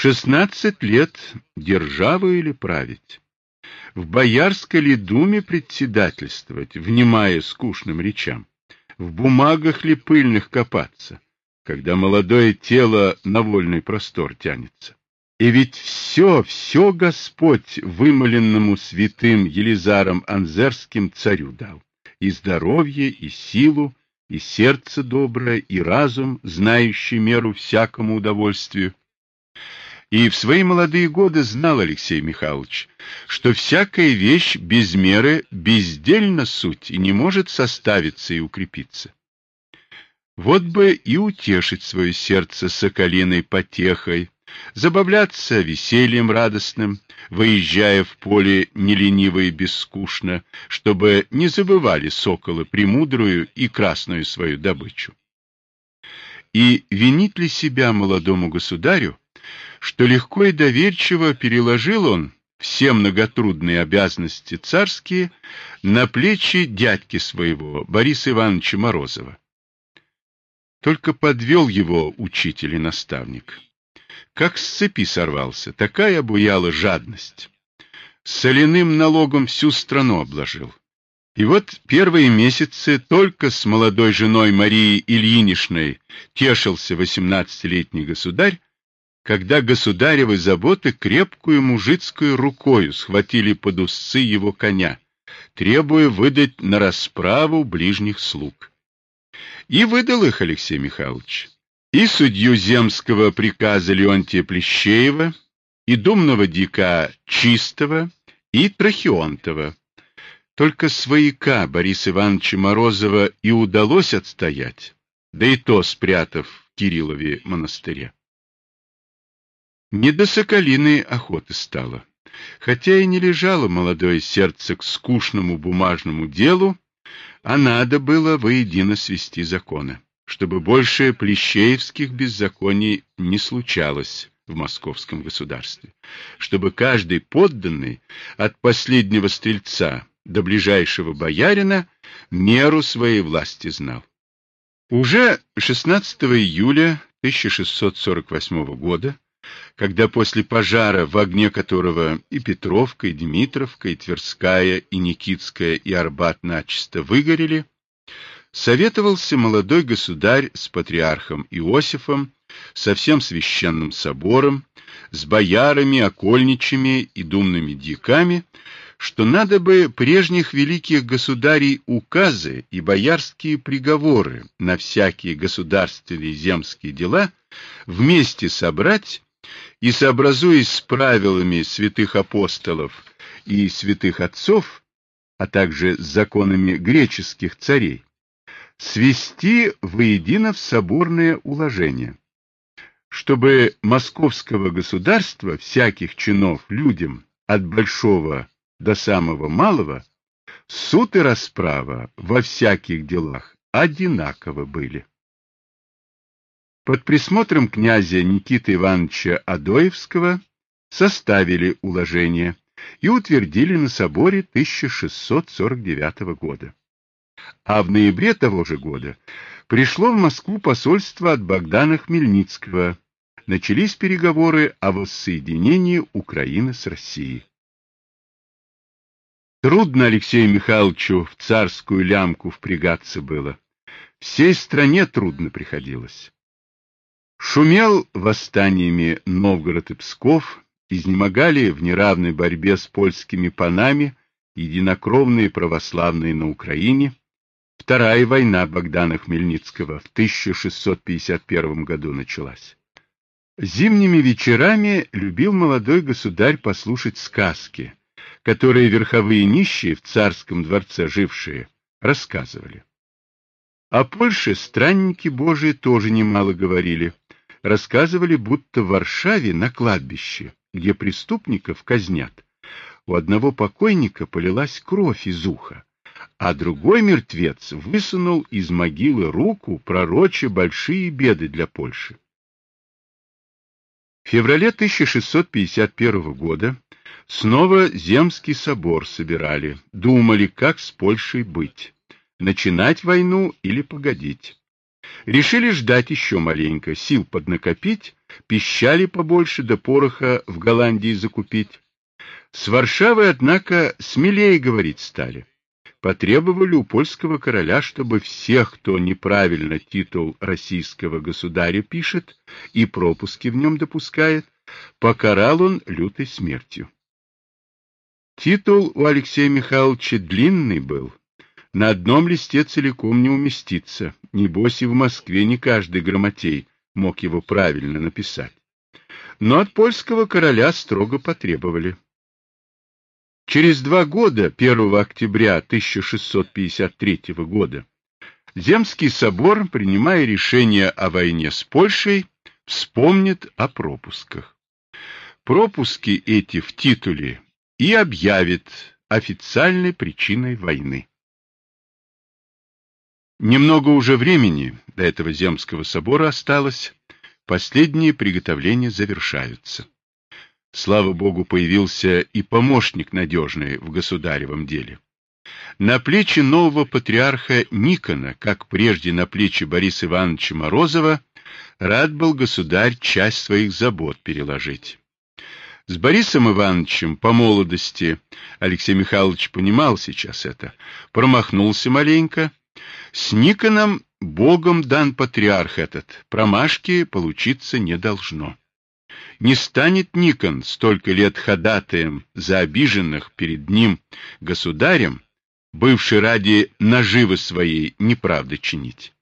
16 лет державу или править? В Боярской ли думе председательствовать, внимая скучным речам? В бумагах ли пыльных копаться, когда молодое тело на вольный простор тянется? И ведь все Господь вымоленному святым Елизаром Анзерским царю дал. И здоровье, и силу, и сердце доброе, и разум, знающий меру всякому удовольствию. И в свои молодые годы знал Алексей Михайлович, что всякая вещь без меры бездельна суть и не может составиться и укрепиться. Вот бы и утешить свое сердце соколиной потехой, забавляться весельем радостным, выезжая в поле нелениво и бесскучно, чтобы не забывали соколы премудрую и красную свою добычу. И винит ли себя молодому государю, что легко и доверчиво переложил он все многотрудные обязанности царские на плечи дядьки своего, Бориса Ивановича Морозова? Только подвел его учитель и наставник. Как с цепи сорвался, такая обуяла жадность. Соляным налогом всю страну обложил. И вот первые месяцы только с молодой женой Марией Ильиничной тешился 18-летний государь, когда государевы заботы крепкую мужицкую рукою схватили под узцы его коня, требуя выдать на расправу ближних слуг. И выдал их Алексей Михайлович. И судью земского приказа Леонтия Плещеева, и думного дьяка Чистого, и Трахионтова. Только свояка Бориса Ивановича Морозова и удалось отстоять, да и то спрятав в Кириллове монастыре. Не до соколиной охоты стало. Хотя и не лежало молодое сердце к скучному бумажному делу, а надо было воедино свести законы, чтобы больше плещеевских беззаконий не случалось в московском государстве, чтобы каждый подданный от последнего стрельца до ближайшего боярина меру своей власти знал. Уже 16 июля 1648 года, когда после пожара, в огне которого и Петровка, и Дмитровка, и Тверская, и Никитская, и Арбат начисто выгорели, советовался молодой государь с патриархом Иосифом, со всем священным собором, с боярами, окольничами и думными дьяками, что надо бы прежних великих государей указы и боярские приговоры на всякие государственные и земские дела вместе собрать и, сообразуясь с правилами святых апостолов и святых отцов, а также с законами греческих царей, свести воедино в соборное уложение, чтобы московского государства всяких чинов людям от большого до самого малого суд и расправа во всяких делах одинаково были. Под присмотром князя Никиты Ивановича Адоевского составили уложение и утвердили на соборе 1649 года. А в ноябре того же года пришло в Москву посольство от Богдана Хмельницкого. Начались переговоры о воссоединении Украины с Россией. Трудно Алексею Михайловичу в царскую лямку впрягаться было. Всей стране трудно приходилось. Шумел восстаниями Новгород и Псков, изнемогали в неравной борьбе с польскими панами единокровные православные на Украине. Вторая война Богдана Хмельницкого в 1651 году началась. Зимними вечерами любил молодой государь послушать сказки, которые верховые нищие в царском дворце жившие рассказывали. О Польше странники Божии тоже немало говорили. Рассказывали, будто в Варшаве на кладбище, где преступников казнят, у одного покойника полилась кровь из уха, а другой мертвец высунул из могилы руку, пророча большие беды для Польши. В феврале 1651 года снова Земский собор собирали, думали, как с Польшей быть, начинать войну или погодить. Решили ждать еще маленько, сил поднакопить, пищали побольше, да пороха в Голландии закупить. С Варшавой, однако, смелее говорить стали. Потребовали у польского короля, чтобы всех, кто неправильно титул российского государя пишет и пропуски в нем допускает, покарал он лютой смертью. Титул у Алексея Михайловича длинный был, на одном листе целиком не уместится, небось и в Москве не каждый грамотей мог его правильно написать. Но от польского короля строго потребовали. Через 2 года, 1 октября 1653 года, Земский собор, принимая решение о войне с Польшей, вспомнит о пропусках. Пропуски эти в титуле и объявит официальной причиной войны. Немного уже времени до этого Земского собора осталось, последние приготовления завершаются. Слава Богу, появился и помощник надежный в государевом деле. На плечи нового патриарха Никона, как прежде на плечи Бориса Ивановича Морозова, рад был государь часть своих забот переложить. С Борисом Ивановичем по молодости, Алексей Михайлович понимал сейчас это, промахнулся маленько. С Никоном Богом дан патриарх этот, промашки получиться не должно. Не станет Никон столько лет ходатаем за обиженных перед ним государем, бывший ради наживы своей неправды чинить.